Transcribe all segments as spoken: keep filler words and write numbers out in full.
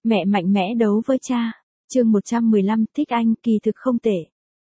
Mẹ mạnh mẽ đấu với cha. Chương một trăm mười lăm, thích anh, kỳ thực không tệ.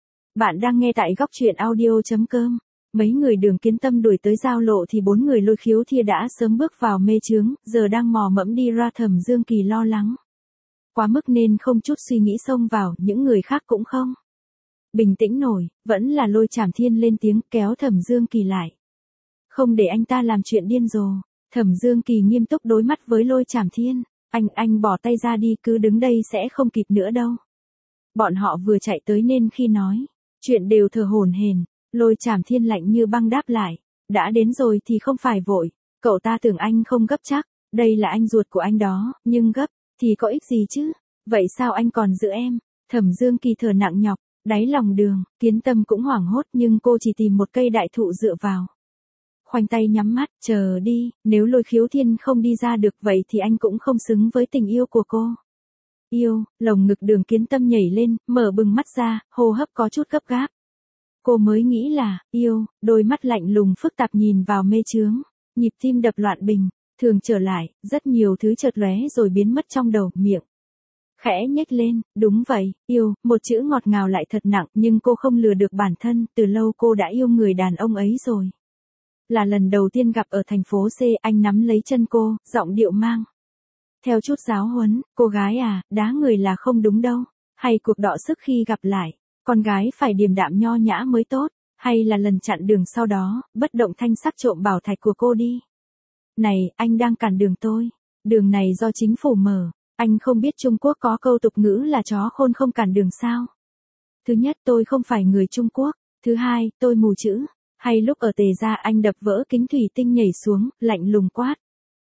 Bạn đang nghe tại góc truyện audio chấm com. Mấy người Đường Kiến Tâm đuổi tới giao lộ thì bốn người Lôi Khiếu Thia đã sớm bước vào mê chướng, giờ đang mò mẫm đi ra. Thẩm Dương Kỳ lo lắng quá mức nên không chút suy nghĩ xông vào, những người khác cũng không bình tĩnh nổi, vẫn là Lôi Trảm Thiên lên tiếng kéo Thẩm Dương Kỳ lại. Không để anh ta làm chuyện điên rồ. Thẩm Dương Kỳ nghiêm túc đối mắt với Lôi Trảm Thiên. Anh, anh bỏ tay ra đi, cứ đứng đây sẽ không kịp nữa đâu. Bọn họ vừa chạy tới nên khi nói chuyện đều thở hổn hển. Lôi Trảm Thiên lạnh như băng đáp lại. Đã đến rồi thì không phải vội. Cậu ta tưởng anh không gấp chắc. Đây là anh ruột của anh đó, nhưng gấp thì có ích gì chứ? Vậy sao anh còn giữ em? Thẩm Dương Kỳ thở nặng nhọc. Đáy lòng Đường Kiến Tâm cũng hoảng hốt, nhưng cô chỉ tìm một cây đại thụ dựa vào. Khoanh tay nhắm mắt, chờ đi, nếu Lôi Khiếu Thiên không đi ra được vậy thì anh cũng không xứng với tình yêu của cô. Yêu, lồng ngực Đường Kiến Tâm nhảy lên, mở bừng mắt ra, hô hấp có chút gấp gáp. Cô mới nghĩ là, yêu, đôi mắt lạnh lùng phức tạp nhìn vào mê chướng, nhịp tim đập loạn bình, thường trở lại, rất nhiều thứ chợt lóe rồi biến mất trong đầu, miệng khẽ nhếch lên, đúng vậy, yêu, một chữ ngọt ngào lại thật nặng, nhưng cô không lừa được bản thân, từ lâu cô đã yêu người đàn ông ấy rồi. Là lần đầu tiên gặp ở thành phố C, anh nắm lấy chân cô, giọng điệu mang theo chút giáo huấn, cô gái à, đá người là không đúng đâu, hay cuộc đọ sức khi gặp lại, con gái phải điềm đạm nho nhã mới tốt, hay là lần chặn đường sau đó, bất động thanh sắc trộm bảo thạch của cô đi. Này, anh đang cản đường tôi, đường này do chính phủ mở, anh không biết Trung Quốc có câu tục ngữ là chó khôn không cản đường sao? Thứ nhất, tôi không phải người Trung Quốc, thứ hai, tôi mù chữ. Hay lúc ở Tề Gia anh đập vỡ kính thủy tinh nhảy xuống, lạnh lùng quát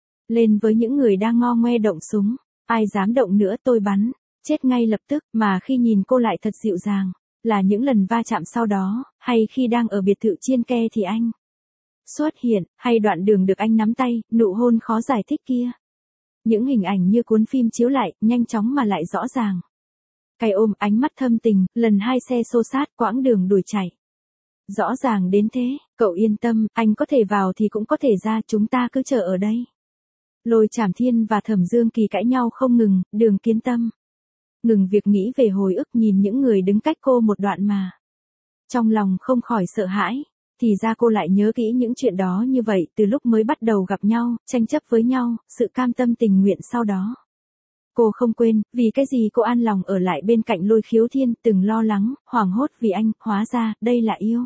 lên với những người đang ngo ngoe động súng, ai dám động nữa tôi bắn, chết ngay lập tức. Mà khi nhìn cô lại thật dịu dàng, là những lần va chạm sau đó, hay khi đang ở biệt thự Chiên Ke thì anh xuất hiện, hay đoạn đường được anh nắm tay, nụ hôn khó giải thích kia. Những hình ảnh như cuốn phim chiếu lại, nhanh chóng mà lại rõ ràng. Cái ôm, ánh mắt thâm tình, lần hai xe xô sát, quãng đường đuổi chạy. Rõ ràng đến thế, cậu yên tâm, anh có thể vào thì cũng có thể ra, chúng ta cứ chờ ở đây. Lôi Trảm Thiên và Thẩm Dương Kỳ cãi nhau không ngừng, Đường Kiến Tâm ngừng việc nghĩ về hồi ức, nhìn những người đứng cách cô một đoạn mà trong lòng không khỏi sợ hãi. Thì ra cô lại nhớ kỹ những chuyện đó như vậy, từ lúc mới bắt đầu gặp nhau, tranh chấp với nhau, sự cam tâm tình nguyện sau đó. Cô không quên, vì cái gì cô an lòng ở lại bên cạnh Lôi Khiếu Thiên, từng lo lắng, hoảng hốt vì anh, hóa ra, đây là yêu.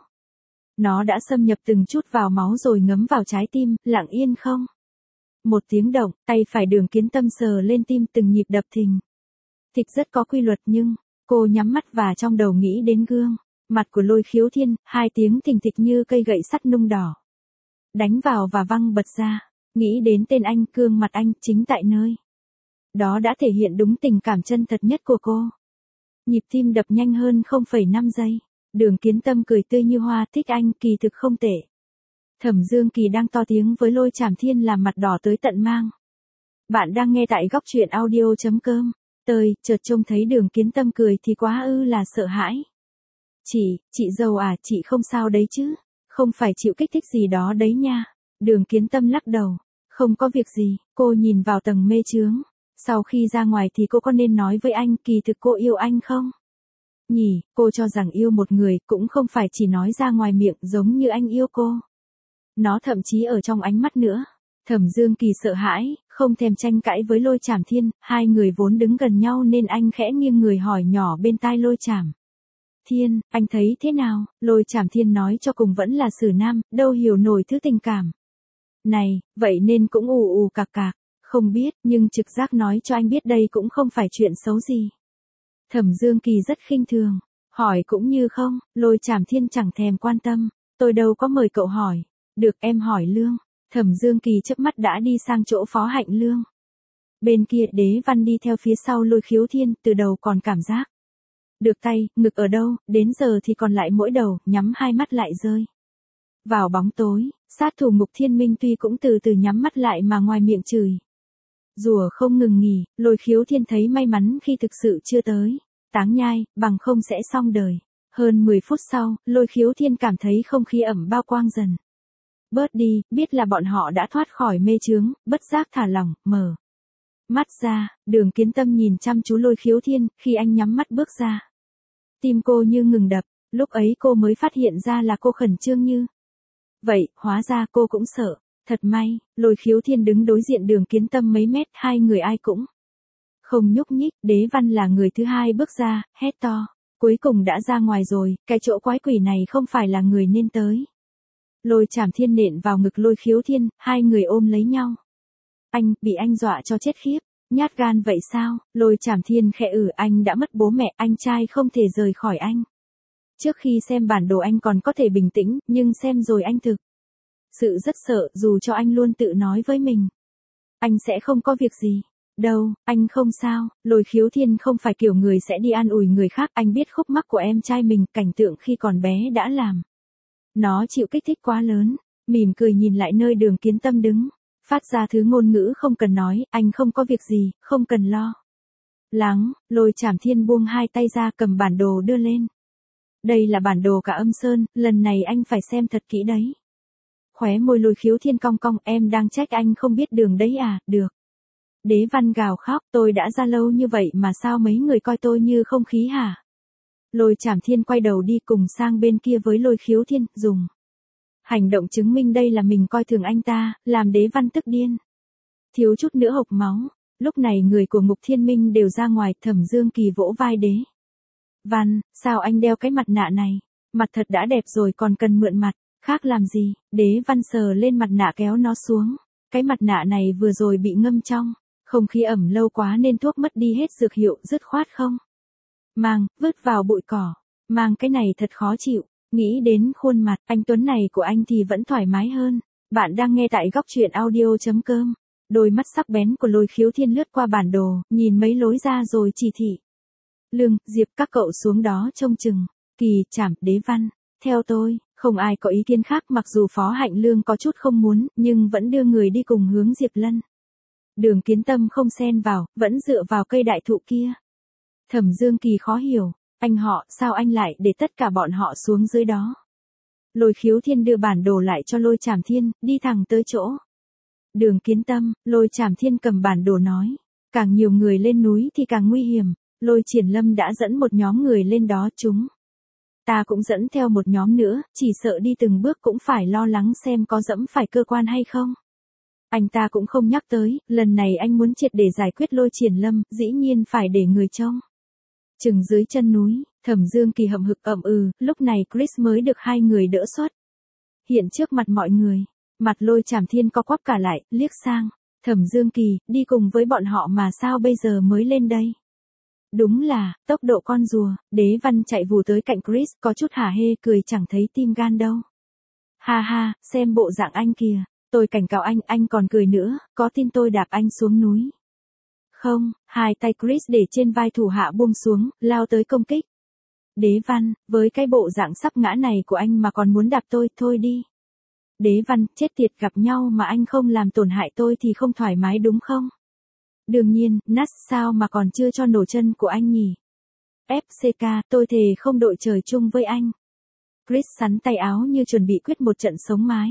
Nó đã xâm nhập từng chút vào máu rồi ngấm vào trái tim, lặng yên không một tiếng động, tay phải Đường Kiến Tâm sờ lên tim, từng nhịp đập thình thịch rất có quy luật, nhưng cô nhắm mắt và trong đầu nghĩ đến gương mặt của Lôi Khiếu Thiên, hai tiếng thình thịch như cây gậy sắt nung đỏ đánh vào và văng bật ra. Nghĩ đến tên anh, gương mặt anh, chính tại nơi đó đã thể hiện đúng tình cảm chân thật nhất của cô. Nhịp tim đập nhanh hơn không phẩy năm giây. Đường Kiến Tâm cười tươi như hoa, thích anh, kỳ thực không tệ. Thẩm Dương Kỳ đang to tiếng với Lôi Trảm Thiên làm mặt đỏ tới tận mang. Bạn đang nghe tại góc truyện audio chấm com. Tơi, chợt trông thấy Đường Kiến Tâm cười thì quá ư là sợ hãi. Chị, chị dâu à, chị không sao đấy chứ? Không phải chịu kích thích gì đó đấy nha. Đường Kiến Tâm lắc đầu. Không có việc gì, cô nhìn vào tầng mê chướng. Sau khi ra ngoài thì cô có nên nói với anh kỳ thực cô yêu anh không? Nhỉ, cô cho rằng yêu một người cũng không phải chỉ nói ra ngoài miệng giống như anh yêu cô. Nó thậm chí ở trong ánh mắt nữa. Thẩm Dương Kỳ sợ hãi, không thèm tranh cãi với Lôi Trảm Thiên, hai người vốn đứng gần nhau nên anh khẽ nghiêng người hỏi nhỏ bên tai Lôi Trảm Thiên, anh thấy thế nào? Lôi Trảm Thiên nói cho cùng vẫn là xử nam, đâu hiểu nổi thứ tình cảm này, vậy nên cũng ù ù cạc cạc, không biết, nhưng trực giác nói cho anh biết đây cũng không phải chuyện xấu gì. Thẩm Dương Kỳ rất khinh thường, hỏi cũng như không. Lôi Trảm Thiên chẳng thèm quan tâm, tôi đâu có mời cậu hỏi. Được, em hỏi Lương. Thẩm Dương Kỳ chớp mắt đã đi sang chỗ Phó Hạnh Lương. Bên kia Đế Văn đi theo phía sau Lôi Khiếu Thiên, từ đầu còn cảm giác được tay, ngực ở đâu, đến giờ thì còn lại mỗi đầu, nhắm hai mắt lại rơi vào bóng tối. Sát thủ Mục Thiên Minh tuy cũng từ từ nhắm mắt lại mà ngoài miệng chửi rủa không ngừng nghỉ. Lôi Khiếu Thiên thấy may mắn khi thực sự chưa tới táng nhai, bằng không sẽ xong đời. Hơn mười phút sau, Lôi Khiếu Thiên cảm thấy không khí ẩm bao quang dần bớt đi, biết là bọn họ đã thoát khỏi mê chướng, bất giác thả lỏng, mở Mắt ra, Đường Kiến Tâm nhìn chăm chú Lôi Khiếu Thiên, khi anh nhắm mắt bước ra. Tim cô như ngừng đập, lúc ấy cô mới phát hiện ra là cô khẩn trương như. Vậy, hóa ra cô cũng sợ. Thật may, Lôi Khiếu Thiên đứng đối diện Đường Kiến Tâm mấy mét, hai người ai cũng không nhúc nhích. Đế Văn là người thứ hai bước ra, hét to. Cuối cùng đã ra ngoài rồi, cái chỗ quái quỷ này không phải là người nên tới. Lôi Chảm Thiên nện vào ngực Lôi Khiếu Thiên, hai người ôm lấy nhau. Anh, bị anh dọa cho chết khiếp. Nhát gan vậy sao? Lôi Chảm Thiên khẽ ử, anh đã mất bố mẹ, anh trai không thể rời khỏi anh. Trước khi xem bản đồ anh còn có thể bình tĩnh, nhưng xem rồi anh thực sự rất sợ, dù cho anh luôn tự nói với mình. Anh sẽ không có việc gì. Đâu, anh không sao. Lôi Khiếu Thiên không phải kiểu người sẽ đi an ủi người khác, anh biết khúc mắc của em trai mình, cảnh tượng khi còn bé đã làm nó chịu kích thích quá lớn. Mỉm cười nhìn lại nơi Đường Kiến Tâm đứng, phát ra thứ ngôn ngữ không cần nói, anh không có việc gì, không cần lo lắng. Lôi Chảm Thiên buông hai tay ra, cầm bản đồ đưa lên. Đây là bản đồ cả Âm Sơn, lần này anh phải xem thật kỹ đấy. Khóe môi Lôi Khiếu Thiên cong cong, em đang trách anh không biết đường đấy à? Được. Đế Văn gào khóc, tôi đã ra lâu như vậy mà sao mấy người coi tôi như không khí hả? Lôi Chảm Thiên quay đầu đi cùng sang bên kia với Lôi Khiếu Thiên, dùng hành động chứng minh đây là mình coi thường anh ta, làm Đế Văn tức điên. Thiếu chút nữa hộc máu. Lúc này người của Ngục Thiên Minh đều ra ngoài, Thẩm Dương Kỳ vỗ vai Đế Văn, sao anh đeo cái mặt nạ này? Mặt thật đã đẹp rồi còn cần mượn mặt, khác làm gì? Đế Văn sờ lên mặt nạ kéo nó xuống. Cái mặt nạ này vừa rồi bị ngâm trong không khí ẩm lâu quá nên thuốc mất đi hết dược hiệu, dứt khoát không mang, vứt vào bụi cỏ. Mang cái này thật khó chịu. Nghĩ đến khuôn mặt anh Tuấn này của anh thì vẫn thoải mái hơn. Bạn đang nghe tại góc truyện audio.com. Đôi mắt sắc bén của Lôi Khiếu Thiên lướt qua bản đồ, nhìn mấy lối ra rồi chỉ thị. Lương, Diệp, các cậu xuống đó trông chừng. Kỳ, Trảm, Đế Văn. Theo tôi, không ai có ý kiến khác, mặc dù Phó Hạnh Lương có chút không muốn, nhưng vẫn đưa người đi cùng hướng Diệp Lân. Đường Kiến Tâm không xen vào, vẫn dựa vào cây đại thụ kia. Thẩm Dương Kỳ khó hiểu. Anh họ, sao anh lại để tất cả bọn họ xuống dưới đó? Lôi Khiếu Thiên đưa bản đồ lại cho Lôi Chảm Thiên, đi thẳng tới chỗ Đường Kiến Tâm. Lôi Chảm Thiên cầm bản đồ nói. Càng nhiều người lên núi thì càng nguy hiểm. Lôi Triển Lâm đã dẫn một nhóm người lên đó, chúng ta cũng dẫn theo một nhóm nữa, chỉ sợ đi từng bước cũng phải lo lắng xem có dẫm phải cơ quan hay không. Anh ta cũng không nhắc tới, lần này anh muốn triệt để giải quyết Lôi Triển Lâm, dĩ nhiên phải để người trông chừng dưới chân núi. Thẩm Dương Kỳ hậm hực ậm ừ, lúc này Chris mới được hai người đỡ xuất hiện trước mặt mọi người. Mặt Lôi Chảm Thiên co quắp cả lại, liếc sang Thẩm Dương Kỳ, đi cùng với bọn họ mà sao bây giờ mới lên đây? Đúng là, tốc độ con rùa. Đế Văn chạy vù tới cạnh Chris, có chút hả hê, cười chẳng thấy tim gan đâu. Ha ha, xem bộ dạng anh kìa. Tôi cảnh cáo anh, anh còn cười nữa, có tin tôi đạp anh xuống núi? Không. Hai tay Chris để trên vai thủ hạ buông xuống, lao tới công kích. Đế Văn, với cái bộ dạng sắp ngã này của anh mà còn muốn đạp tôi, thôi đi. Đế Văn, chết tiệt, gặp nhau mà anh không làm tổn hại tôi thì không thoải mái đúng không? Đương nhiên, Nats sao mà còn chưa cho nổ chân của anh nhỉ? ép xê ca, tôi thề không đội trời chung với anh. Chris sắn tay áo như chuẩn bị quyết một trận sống mái.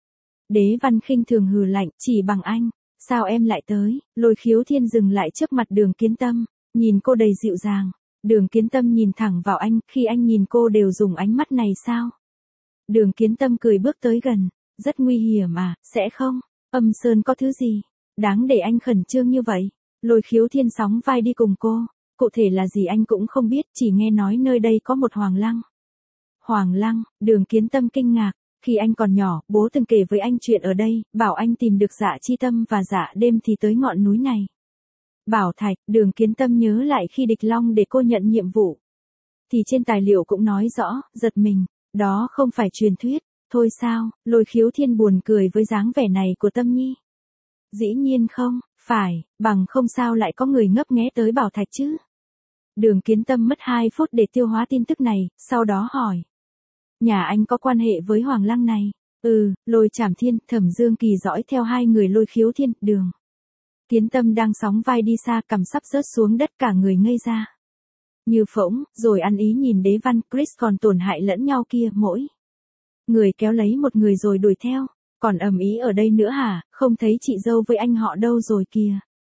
Đế Văn khinh thường hừ lạnh, chỉ bằng anh, sao em lại tới? Lôi Khiếu Thiên dừng lại trước mặt Đường Kiến Tâm, nhìn cô đầy dịu dàng. Đường Kiến Tâm nhìn thẳng vào anh, khi anh nhìn cô đều dùng ánh mắt này sao? Đường Kiến Tâm cười bước tới gần, rất nguy hiểm à, sẽ không? Âm Sơn có thứ gì đáng để anh khẩn trương như vậy? Lôi Khiếu Thiên sóng vai đi cùng cô, cụ thể là gì anh cũng không biết, chỉ nghe nói nơi đây có một Hoàng Lăng. Hoàng Lăng? Đường Kiến Tâm kinh ngạc, khi anh còn nhỏ, bố từng kể với anh chuyện ở đây, bảo anh tìm được Dạ Chi Tâm và Dạ Đêm thì tới ngọn núi này. Bảo Thạch. Đường Kiến Tâm nhớ lại khi Địch Long để cô nhận nhiệm vụ, thì trên tài liệu cũng nói rõ, giật mình, đó không phải truyền thuyết. Thôi sao? Lôi Khiếu Thiên buồn cười với dáng vẻ này của Tâm Nhi. Dĩ nhiên không phải, bằng không sao lại có người ngấp nghé tới Bảo Thạch chứ? Đường Kiến Tâm mất hai phút để tiêu hóa tin tức này, sau đó hỏi. Nhà anh có quan hệ với Hoàng Lăng này? Ừ. Lôi Chảm Thiên, Thẩm Dương Kỳ dõi theo hai người Lôi Khiếu Thiên. Đường Kiến Tâm đang sóng vai đi xa, cầm sắp rớt xuống đất, cả người ngây ra như phỗng, rồi ăn ý nhìn Đế Văn, Chris còn tổn hại lẫn nhau kia, mỗi người kéo lấy một người rồi đuổi theo. Còn ầm ý ở đây nữa hả? Không thấy chị dâu với anh họ đâu rồi kìa.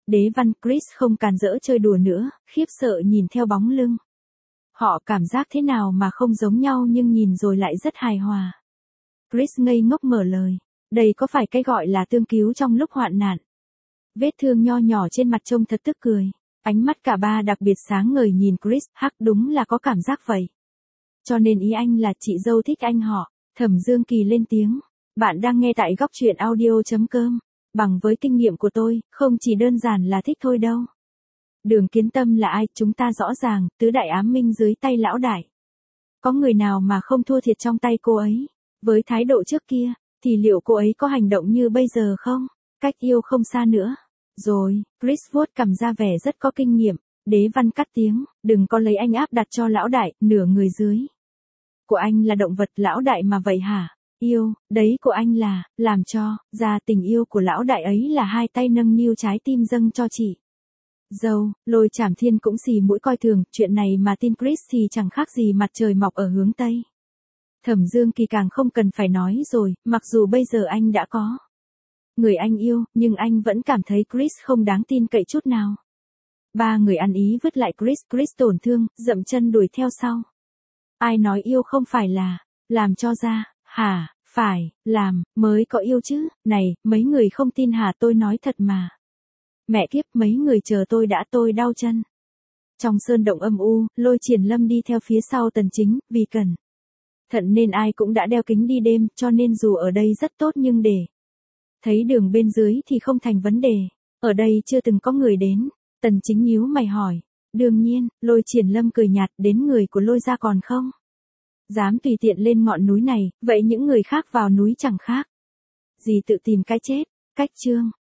Đế Văn, Chris không càn rỡ chơi đùa nữa, khiếp sợ nhìn theo bóng lưng. Họ cảm giác thế nào mà không giống nhau nhưng nhìn rồi lại rất hài hòa. Chris ngây ngốc mở lời. Đây có phải cái gọi là tương cứu trong lúc hoạn nạn. Vết thương nho nhỏ trên mặt trông thật tức cười. Ánh mắt cả ba đặc biệt sáng ngời nhìn Chris, hắc đúng là có cảm giác vậy. Cho nên ý anh là chị dâu thích anh họ. Thẩm Dương Kỳ lên tiếng. Bạn đang nghe tại góc truyện audio chấm com. Bằng với kinh nghiệm của tôi, không chỉ đơn giản là thích thôi đâu. Đường Kiến Tâm là ai, chúng ta rõ ràng, tứ đại ám minh dưới tay lão đại. Có người nào mà không thua thiệt trong tay cô ấy? Với thái độ trước kia, thì liệu cô ấy có hành động như bây giờ không? Cách yêu không xa nữa. Rồi, Chris vuốt cằm ra vẻ rất có kinh nghiệm. Đế Văn cắt tiếng, đừng có lấy anh áp đặt cho lão đại, nửa người dưới. Của anh là động vật lão đại mà vậy hả? Yêu, đấy của anh là, làm cho, ra tình yêu của lão đại ấy là hai tay nâng niu trái tim dâng cho chị. Dâu, Lôi Trảm Thiên cũng xì mũi coi thường, chuyện này mà tin Chris thì chẳng khác gì mặt trời mọc ở hướng Tây. Thẩm Dương Kỳ càng không cần phải nói rồi, mặc dù bây giờ anh đã có người anh yêu, nhưng anh vẫn cảm thấy Chris không đáng tin cậy chút nào. Ba người ăn ý vứt lại Chris, Chris tổn thương, dậm chân đuổi theo sau. Ai nói yêu không phải là, làm cho ra, hả, phải, làm, mới có yêu chứ, này, mấy người không tin hả, tôi nói thật mà. Mẹ kiếp, mấy người chờ tôi đã, tôi đau chân. Trong sơn động âm u, Lôi Triển Lâm đi theo phía sau Tần Chính, vì cẩn thận nên ai cũng đã đeo kính đi đêm, cho nên dù ở đây rất tốt nhưng để thấy đường bên dưới thì không thành vấn đề. Ở đây chưa từng có người đến. Tần Chính nhíu mày hỏi. Đương nhiên, Lôi Triển Lâm cười nhạt, đến người của Lôi gia còn không? Dám tùy tiện lên ngọn núi này, vậy những người khác vào núi chẳng khác gì tự tìm cái chết. Cách chương